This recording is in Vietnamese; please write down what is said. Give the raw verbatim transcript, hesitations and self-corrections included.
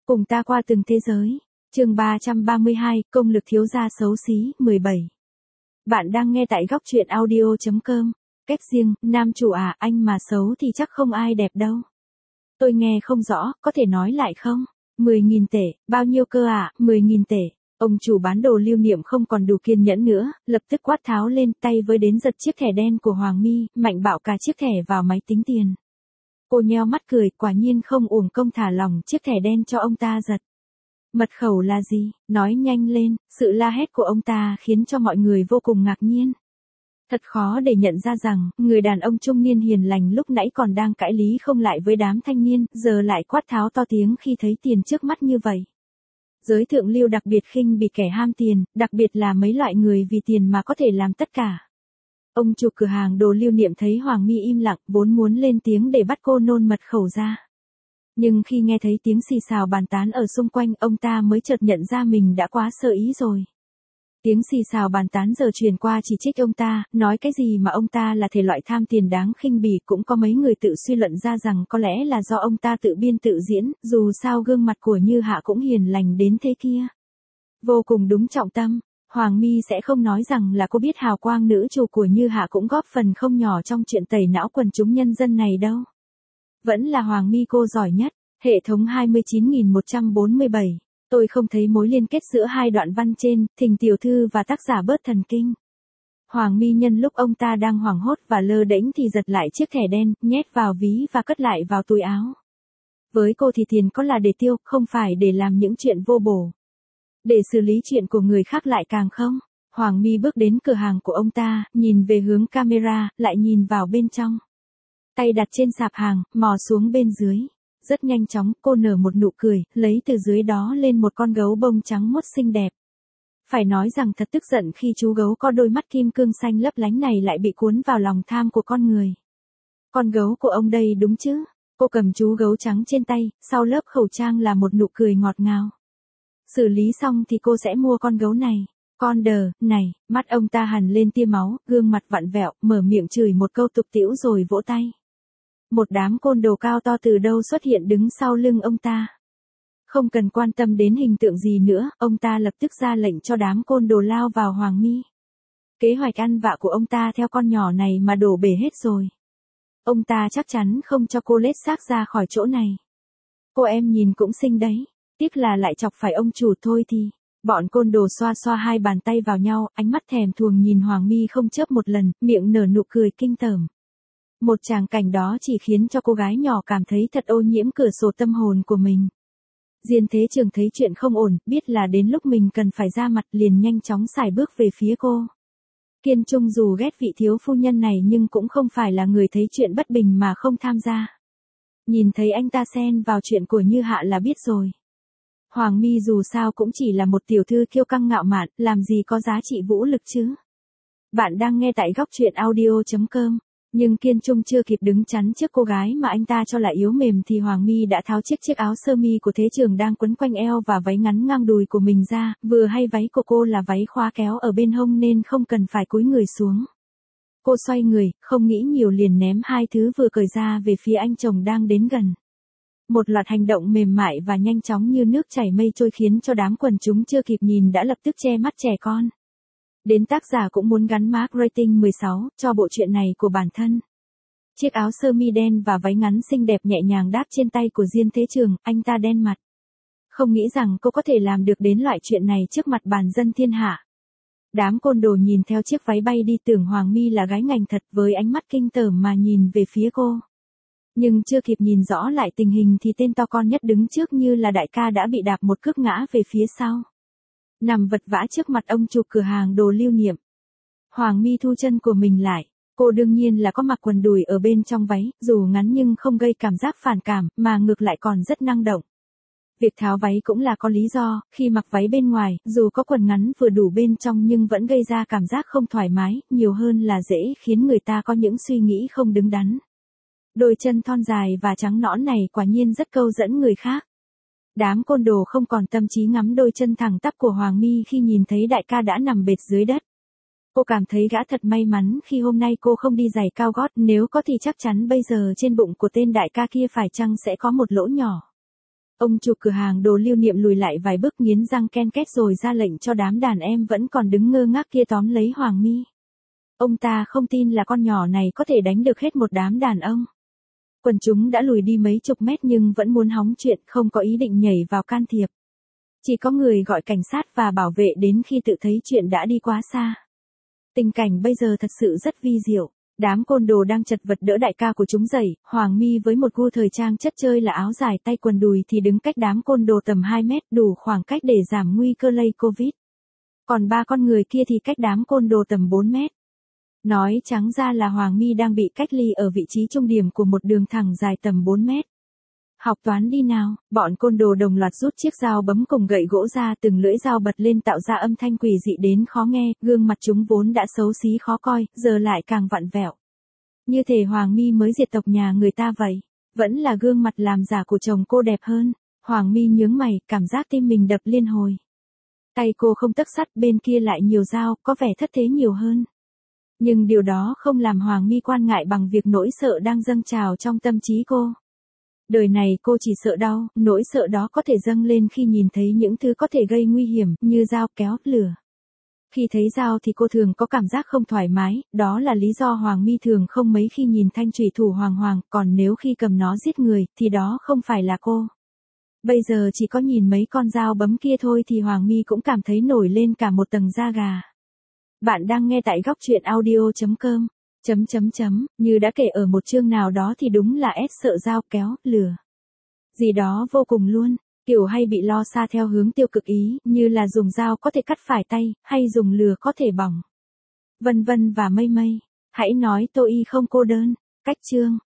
Cùng ta qua từng thế giới. Chương ba trăm ba mươi hai, công lực thiếu gia xấu xí, mười bảy. Bạn đang nghe tại góc truyện audio chấm com. Cách riêng, nam chủ à, anh mà xấu thì chắc không ai đẹp đâu. Tôi nghe không rõ, có thể nói lại không? mười nghìn tệ, bao nhiêu cơ à, mười nghìn tệ. Ông chủ bán đồ lưu niệm không còn đủ kiên nhẫn nữa, lập tức quát tháo lên tay với đến giật chiếc thẻ đen của Hoàng My, mạnh bạo cả chiếc thẻ vào máy tính tiền. Cô nheo mắt cười, quả nhiên không uổng công thả lỏng chiếc thẻ đen cho ông ta giật. Mật khẩu là gì? Nói nhanh lên, sự la hét của ông ta khiến cho mọi người vô cùng ngạc nhiên. Thật khó để nhận ra rằng, người đàn ông trung niên hiền lành lúc nãy còn đang cãi lý không lại với đám thanh niên, giờ lại quát tháo to tiếng khi thấy tiền trước mắt như vậy. Giới thượng lưu đặc biệt khinh bỉ kẻ ham tiền, đặc biệt là mấy loại người vì tiền mà có thể làm tất cả. Ông chủ cửa hàng đồ lưu niệm thấy Hoàng My im lặng, vốn muốn lên tiếng để bắt cô nôn mật khẩu ra. Nhưng khi nghe thấy tiếng xì xào bàn tán ở xung quanh, ông ta mới chợt nhận ra mình đã quá sơ ý rồi. Tiếng xì xào bàn tán giờ truyền qua chỉ trích ông ta, nói cái gì mà ông ta là thể loại tham tiền đáng khinh bỉ, cũng có mấy người tự suy luận ra rằng có lẽ là do ông ta tự biên tự diễn, dù sao gương mặt của Như Hạ cũng hiền lành đến thế kia. Vô cùng đúng trọng tâm, Hoàng My sẽ không nói rằng là cô biết hào quang nữ chủ của Như Hạ cũng góp phần không nhỏ trong chuyện tẩy não quần chúng nhân dân này đâu. Vẫn là Hoàng My cô giỏi nhất. Hệ thống hai mươi chín nghìn một trăm bốn mươi bảy. Tôi không thấy mối liên kết giữa hai đoạn văn trên, Thình tiểu thư và tác giả bớt thần kinh. Hoàng My nhân lúc ông ta đang hoảng hốt và lơ đễnh thì giật lại chiếc thẻ đen, nhét vào ví và cất lại vào túi áo. Với cô thì tiền có là để tiêu, không phải để làm những chuyện vô bổ. Để xử lý chuyện của người khác lại càng không. Hoàng My bước đến cửa hàng của ông ta, nhìn về hướng camera, lại nhìn vào bên trong. Tay đặt trên sạp hàng, mò xuống bên dưới. Rất nhanh chóng, cô nở một nụ cười, lấy từ dưới đó lên một con gấu bông trắng muốt xinh đẹp. Phải nói rằng thật tức giận khi chú gấu có đôi mắt kim cương xanh lấp lánh này lại bị cuốn vào lòng tham của con người. Con gấu của ông đây đúng chứ? Cô cầm chú gấu trắng trên tay, sau lớp khẩu trang là một nụ cười ngọt ngào. Xử lý xong thì cô sẽ mua con gấu này. Con đờ, này, mắt ông ta hằn lên tia máu, gương mặt vặn vẹo, mở miệng chửi một câu tục tĩu rồi vỗ tay. Một đám côn đồ cao to từ đâu xuất hiện đứng sau lưng ông ta. Không cần quan tâm đến hình tượng gì nữa, ông ta lập tức ra lệnh cho đám côn đồ lao vào Hoàng My. Kế hoạch ăn vạ của ông ta theo con nhỏ này mà đổ bể hết rồi. Ông ta chắc chắn không cho cô lết xác ra khỏi chỗ này. Cô em nhìn cũng xinh đấy, tiếc là lại chọc phải ông chủ thôi thì. Bọn côn đồ xoa xoa hai bàn tay vào nhau, ánh mắt thèm thuồng nhìn Hoàng My không chớp một lần, miệng nở nụ cười kinh tởm. Một tràng cảnh đó chỉ khiến cho cô gái nhỏ cảm thấy thật ô nhiễm cửa sổ tâm hồn của mình. Diên Thế Trường thấy chuyện không ổn, biết là đến lúc mình cần phải ra mặt liền nhanh chóng sải bước về phía cô. Kiên Trung dù ghét vị thiếu phu nhân này nhưng cũng không phải là người thấy chuyện bất bình mà không tham gia. Nhìn thấy anh ta xen vào chuyện của Như Hạ là biết rồi. Hoàng My dù sao cũng chỉ là một tiểu thư kiêu căng ngạo mạn, làm gì có giá trị vũ lực chứ. Bạn đang nghe tại góc truyện audio chấm com. Nhưng Kiên Trung chưa kịp đứng chắn trước cô gái mà anh ta cho là yếu mềm thì Hoàng My đã tháo chiếc chiếc áo sơ mi của Thế Trường đang quấn quanh eo và váy ngắn ngang đùi của mình ra, vừa hay váy của cô là váy khóa kéo ở bên hông nên không cần phải cúi người xuống. Cô xoay người, không nghĩ nhiều liền ném hai thứ vừa cởi ra về phía anh chồng đang đến gần. Một loạt hành động mềm mại và nhanh chóng như nước chảy mây trôi khiến cho đám quần chúng chưa kịp nhìn đã lập tức che mắt trẻ con. Đến tác giả cũng muốn gắn mác rating mười sáu cho bộ truyện này của bản thân. Chiếc áo sơ mi đen và váy ngắn xinh đẹp nhẹ nhàng đáp trên tay của Diên Thế Trường, anh ta đen mặt. Không nghĩ rằng cô có thể làm được đến loại chuyện này trước mặt bàn dân thiên hạ. Đám côn đồ nhìn theo chiếc váy bay đi tưởng Hoàng My là gái ngành thật với ánh mắt kinh tởm mà nhìn về phía cô. Nhưng chưa kịp nhìn rõ lại tình hình thì tên to con nhất đứng trước như là đại ca đã bị đạp một cước ngã về phía sau. Nằm vật vã trước mặt ông chủ cửa hàng đồ lưu niệm. Hoàng My thu chân của mình lại. Cô đương nhiên là có mặc quần đùi ở bên trong váy, dù ngắn nhưng không gây cảm giác phản cảm, mà ngược lại còn rất năng động. Việc tháo váy cũng là có lý do, khi mặc váy bên ngoài, dù có quần ngắn vừa đủ bên trong nhưng vẫn gây ra cảm giác không thoải mái, nhiều hơn là dễ khiến người ta có những suy nghĩ không đứng đắn. Đôi chân thon dài và trắng nõn này quả nhiên rất câu dẫn người khác. Đám côn đồ không còn tâm trí ngắm đôi chân thẳng tắp của Hoàng My khi nhìn thấy đại ca đã nằm bệt dưới đất. Cô cảm thấy gã thật may mắn khi hôm nay cô không đi giày cao gót, nếu có thì chắc chắn bây giờ trên bụng của tên đại ca kia phải chăng sẽ có một lỗ nhỏ. Ông chủ cửa hàng đồ lưu niệm lùi lại vài bước nghiến răng ken két rồi ra lệnh cho đám đàn em vẫn còn đứng ngơ ngác kia tóm lấy Hoàng My. Ông ta không tin là con nhỏ này có thể đánh được hết một đám đàn ông. Quần chúng đã lùi đi mấy chục mét nhưng vẫn muốn hóng chuyện, không có ý định nhảy vào can thiệp. Chỉ có người gọi cảnh sát và bảo vệ đến khi tự thấy chuyện đã đi quá xa. Tình cảnh bây giờ thật sự rất vi diệu. Đám côn đồ đang chật vật đỡ đại ca của chúng dậy, Hoàng My với một gu thời trang chất chơi là áo dài tay quần đùi thì đứng cách đám côn đồ tầm hai mét, đủ khoảng cách để giảm nguy cơ lây Covid. Còn ba con người kia thì cách đám côn đồ tầm bốn mét. Nói trắng ra là Hoàng My đang bị cách ly ở vị trí trung điểm của một đường thẳng dài tầm bốn mét. Học toán đi nào, bọn côn đồ đồng loạt rút chiếc dao bấm cùng gậy gỗ ra, từng lưỡi dao bật lên tạo ra âm thanh quỷ dị đến khó nghe, gương mặt chúng vốn đã xấu xí khó coi, giờ lại càng vặn vẹo. Như thể Hoàng My mới diệt tộc nhà người ta vậy, vẫn là gương mặt làm giả của chồng cô đẹp hơn. Hoàng My nhướng mày, cảm giác tim mình đập liên hồi. Tay cô không tấc sắt, bên kia lại nhiều dao, có vẻ thất thế nhiều hơn. Nhưng điều đó không làm Hoàng My quan ngại bằng việc nỗi sợ đang dâng trào trong tâm trí cô. Đời này cô chỉ sợ đau, nỗi sợ đó có thể dâng lên khi nhìn thấy những thứ có thể gây nguy hiểm, như dao, kéo, lửa. Khi thấy dao thì cô thường có cảm giác không thoải mái, đó là lý do Hoàng My thường không mấy khi nhìn thanh chủy thủ hoàng hoàng, còn nếu khi cầm nó giết người, thì đó không phải là cô. Bây giờ chỉ có nhìn mấy con dao bấm kia thôi thì Hoàng My cũng cảm thấy nổi lên cả một tầng da gà. Bạn đang nghe tại góc truyện audio chấm com. Chấm chấm chấm, như đã kể ở một chương nào đó thì đúng là S sợ dao, kéo, lửa. Gì đó vô cùng luôn, kiểu hay bị lo xa theo hướng tiêu cực ý, như là dùng dao có thể cắt phải tay, hay dùng lửa có thể bỏng. Vân vân và mây mây. Hãy nói tôi y không cô đơn. Cách chương.